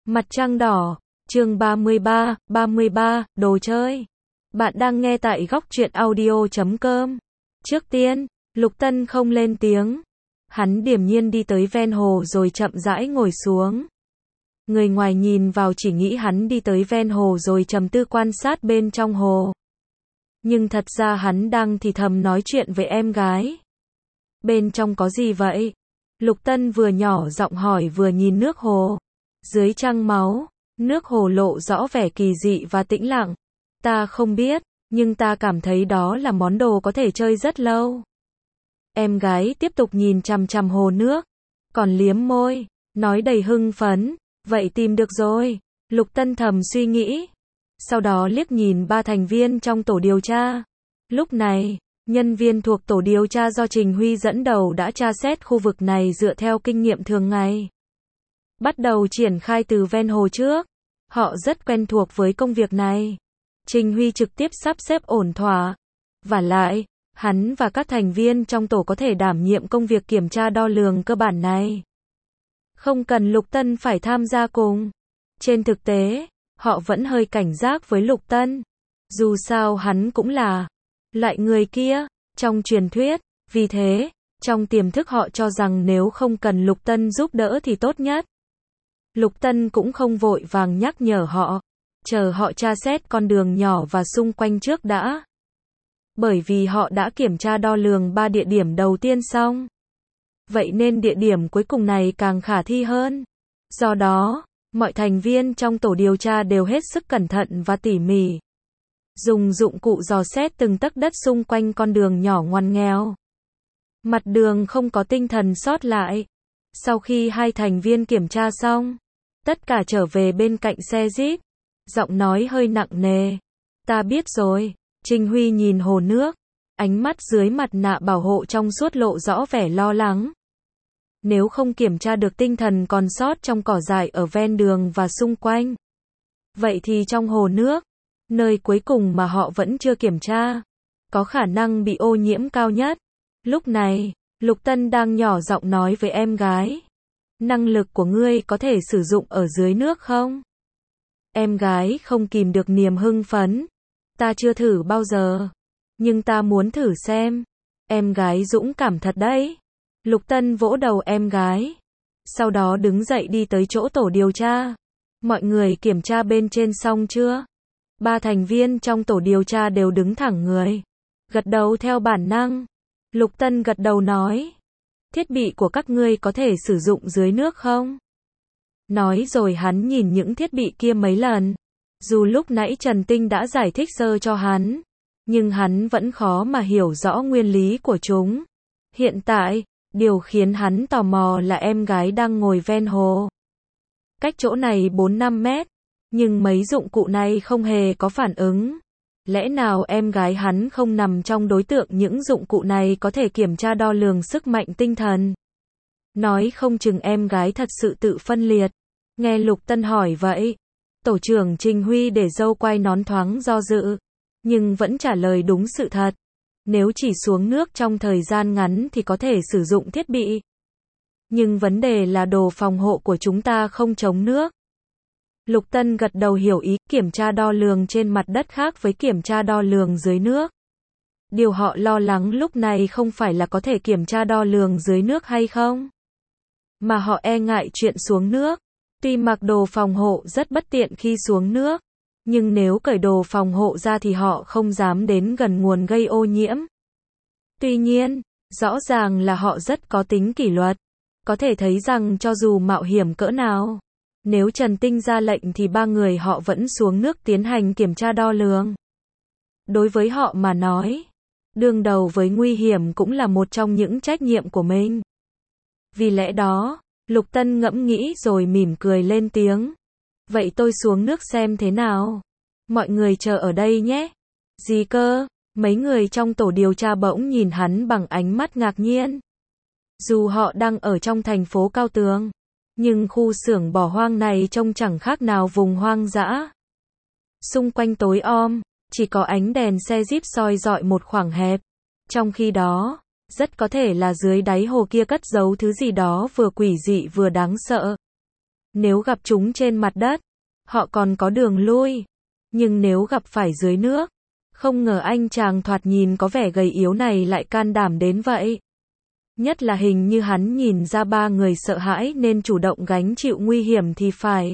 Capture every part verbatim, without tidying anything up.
Mặt trăng đỏ, chương ba mươi ba, ba mươi ba, đồ chơi. Bạn đang nghe tại góc truyện audio chấm com. Trước tiên, Lục Tân không lên tiếng. Hắn điềm nhiên đi tới ven hồ rồi chậm rãi ngồi xuống. Người ngoài nhìn vào chỉ nghĩ hắn đi tới ven hồ rồi trầm tư quan sát bên trong hồ. Nhưng thật ra hắn đang thì thầm nói chuyện với em gái. Bên trong có gì vậy? Lục Tân vừa nhỏ giọng hỏi vừa nhìn nước hồ. Dưới trăng máu, nước hồ lộ rõ vẻ kỳ dị và tĩnh lặng. Ta không biết, nhưng ta cảm thấy đó là món đồ có thể chơi rất lâu. Em gái tiếp tục nhìn chằm chằm hồ nước, còn liếm môi, nói đầy hưng phấn, vậy tìm được rồi. Lục Tân thầm suy nghĩ. Sau đó liếc nhìn ba thành viên trong tổ điều tra. Lúc này, nhân viên thuộc tổ điều tra do Trình Huy dẫn đầu đã tra xét khu vực này dựa theo kinh nghiệm thường ngày. Bắt đầu triển khai từ ven hồ trước. Họ rất quen thuộc với công việc này. Trình Huy trực tiếp sắp xếp ổn thỏa. Vả lại, hắn và các thành viên trong tổ có thể đảm nhiệm công việc kiểm tra đo lường cơ bản này. Không cần Lục Tân phải tham gia cùng. Trên thực tế, họ vẫn hơi cảnh giác với Lục Tân. Dù sao hắn cũng là loại người kia, trong truyền thuyết. Vì thế, trong tiềm thức họ cho rằng nếu không cần Lục Tân giúp đỡ thì tốt nhất. Lục Tân cũng không vội vàng nhắc nhở họ, chờ họ tra xét con đường nhỏ và xung quanh trước đã. Bởi vì họ đã kiểm tra đo lường ba địa điểm đầu tiên xong. Vậy nên địa điểm cuối cùng này càng khả thi hơn. Do đó, mọi thành viên trong tổ điều tra đều hết sức cẩn thận và tỉ mỉ. Dùng dụng cụ dò xét từng tấc đất xung quanh con đường nhỏ ngoằn nghèo. Mặt đường không có tinh thần sót lại. Sau khi hai thành viên kiểm tra xong, tất cả trở về bên cạnh xe Jeep. Giọng nói hơi nặng nề. Ta biết rồi. Trình Huy nhìn hồ nước. Ánh mắt dưới mặt nạ bảo hộ trong suốt lộ rõ vẻ lo lắng. Nếu không kiểm tra được tinh thần còn sót trong cỏ dại ở ven đường và xung quanh. Vậy thì trong hồ nước, nơi cuối cùng mà họ vẫn chưa kiểm tra, có khả năng bị ô nhiễm cao nhất. Lúc này, Lục Tân đang nhỏ giọng nói với em gái. Năng lực của ngươi có thể sử dụng ở dưới nước không? Em gái không kìm được niềm hưng phấn. Ta chưa thử bao giờ. Nhưng ta muốn thử xem. Em gái dũng cảm thật đấy. Lục Tân vỗ đầu em gái. Sau đó đứng dậy đi tới chỗ tổ điều tra. Mọi người kiểm tra bên trên xong chưa? Ba thành viên trong tổ điều tra đều đứng thẳng người. Gật đầu theo bản năng. Lục Tân gật đầu nói. Thiết bị của các ngươi có thể sử dụng dưới nước không? Nói rồi hắn nhìn những thiết bị kia mấy lần. Dù lúc nãy Trần Tinh đã giải thích sơ cho hắn, nhưng hắn vẫn khó mà hiểu rõ nguyên lý của chúng. Hiện tại, điều khiến hắn tò mò là em gái đang ngồi ven hồ. Cách chỗ này bốn năm mét, nhưng mấy dụng cụ này không hề có phản ứng. Lẽ nào em gái hắn không nằm trong đối tượng những dụng cụ này có thể kiểm tra đo lường sức mạnh tinh thần? Nói không chừng em gái thật sự tự phân liệt. Nghe Lục Tân hỏi vậy, tổ trưởng Trình Huy để râu quay nón thoáng do dự, nhưng vẫn trả lời đúng sự thật. Nếu chỉ xuống nước trong thời gian ngắn thì có thể sử dụng thiết bị. Nhưng vấn đề là đồ phòng hộ của chúng ta không chống nước. Lục Tân gật đầu hiểu ý, kiểm tra đo lường trên mặt đất khác với kiểm tra đo lường dưới nước. Điều họ lo lắng lúc này không phải là có thể kiểm tra đo lường dưới nước hay không, mà họ e ngại chuyện xuống nước. Tuy mặc đồ phòng hộ rất bất tiện khi xuống nước, nhưng nếu cởi đồ phòng hộ ra thì họ không dám đến gần nguồn gây ô nhiễm. Tuy nhiên, rõ ràng là họ rất có tính kỷ luật. Có thể thấy rằng cho dù mạo hiểm cỡ nào, nếu Trần Tinh ra lệnh thì ba người họ vẫn xuống nước tiến hành kiểm tra đo lường. Đối với họ mà nói, đương đầu với nguy hiểm cũng là một trong những trách nhiệm của mình. Vì lẽ đó, Lục Tân ngẫm nghĩ rồi mỉm cười lên tiếng. Vậy tôi xuống nước xem thế nào. Mọi người chờ ở đây nhé. Gì cơ? Mấy người trong tổ điều tra bỗng nhìn hắn bằng ánh mắt ngạc nhiên. Dù họ đang ở trong thành phố cao tường, nhưng khu xưởng bỏ hoang này trông chẳng khác nào vùng hoang dã. Xung quanh tối om, chỉ có ánh đèn xe Jeep soi rọi một khoảng hẹp. Trong khi đó, rất có thể là dưới đáy hồ kia cất giấu thứ gì đó vừa quỷ dị vừa đáng sợ. Nếu gặp chúng trên mặt đất, họ còn có đường lui. Nhưng nếu gặp phải dưới nước, không ngờ anh chàng thoạt nhìn có vẻ gầy yếu này lại can đảm đến vậy. Nhất là hình như hắn nhìn ra ba người sợ hãi nên chủ động gánh chịu nguy hiểm thì phải.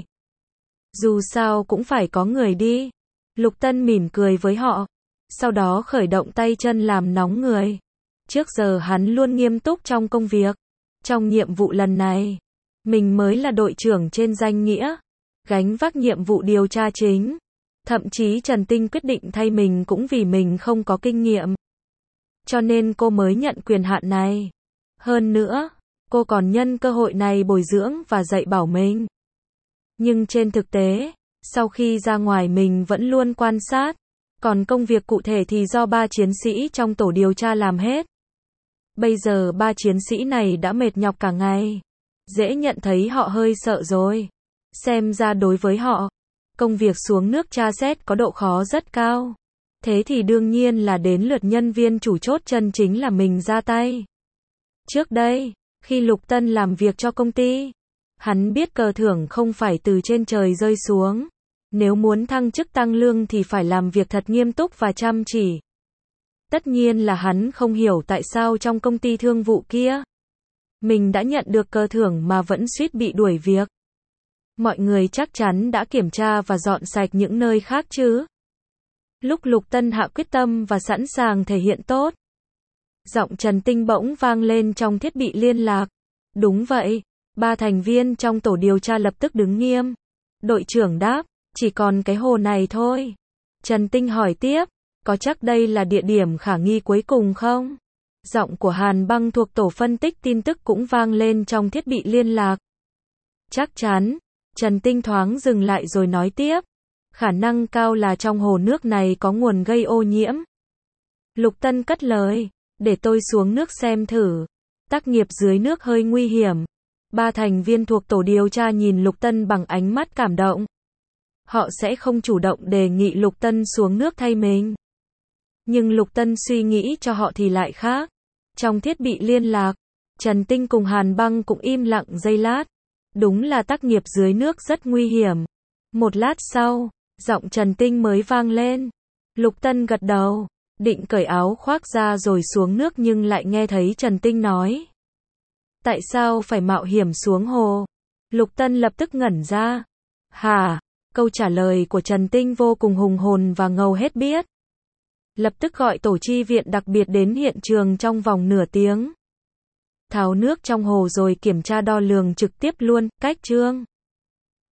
Dù sao cũng phải có người đi. Lục Tân mỉm cười với họ, sau đó khởi động tay chân làm nóng người. Trước giờ hắn luôn nghiêm túc trong công việc. Trong nhiệm vụ lần này, mình mới là đội trưởng trên danh nghĩa, gánh vác nhiệm vụ điều tra chính. Thậm chí Trần Tinh quyết định thay mình cũng vì mình không có kinh nghiệm. Cho nên cô mới nhận quyền hạn này. Hơn nữa, cô còn nhân cơ hội này bồi dưỡng và dạy bảo mình. Nhưng trên thực tế, sau khi ra ngoài mình vẫn luôn quan sát. Còn công việc cụ thể thì do ba chiến sĩ trong tổ điều tra làm hết. Bây giờ ba chiến sĩ này đã mệt nhọc cả ngày. Dễ nhận thấy họ hơi sợ rồi. Xem ra đối với họ, công việc xuống nước tra xét có độ khó rất cao. Thế thì đương nhiên là đến lượt nhân viên chủ chốt chân chính là mình ra tay. Trước đây, khi Lục Tân làm việc cho công ty, hắn biết cờ thưởng không phải từ trên trời rơi xuống. Nếu muốn thăng chức tăng lương thì phải làm việc thật nghiêm túc và chăm chỉ. Tất nhiên là hắn không hiểu tại sao trong công ty thương vụ kia, mình đã nhận được cờ thưởng mà vẫn suýt bị đuổi việc. Mọi người chắc chắn đã kiểm tra và dọn sạch những nơi khác chứ. Lúc Lục Tân hạ quyết tâm và sẵn sàng thể hiện tốt, giọng Trần Tinh bỗng vang lên trong thiết bị liên lạc. Đúng vậy, ba thành viên trong tổ điều tra lập tức đứng nghiêm. Đội trưởng đáp, chỉ còn cái hồ này thôi. Trần Tinh hỏi tiếp, có chắc đây là địa điểm khả nghi cuối cùng không? Giọng của Hàn Băng thuộc tổ phân tích tin tức cũng vang lên trong thiết bị liên lạc. Chắc chắn. Trần Tinh thoáng dừng lại rồi nói tiếp, khả năng cao là trong hồ nước này có nguồn gây ô nhiễm. Lục Tân cất lời, để tôi xuống nước xem thử. Tác nghiệp dưới nước hơi nguy hiểm. Ba thành viên thuộc tổ điều tra nhìn Lục Tân bằng ánh mắt cảm động. Họ sẽ không chủ động đề nghị Lục Tân xuống nước thay mình. Nhưng Lục Tân suy nghĩ cho họ thì lại khác. Trong thiết bị liên lạc, Trần Tinh cùng Hàn Băng cũng im lặng giây lát. Đúng là tác nghiệp dưới nước rất nguy hiểm. Một lát sau, giọng Trần Tinh mới vang lên. Lục Tân gật đầu, định cởi áo khoác ra rồi xuống nước nhưng lại nghe thấy Trần Tinh nói. Tại sao phải mạo hiểm xuống hồ? Lục Tân lập tức ngẩn ra. Hả? Câu trả lời của Trần Tinh vô cùng hùng hồn và ngầu hết biết. Lập tức gọi tổ chi viện đặc biệt đến hiện trường trong vòng nửa tiếng. Tháo nước trong hồ rồi kiểm tra đo lường trực tiếp luôn, cách chương.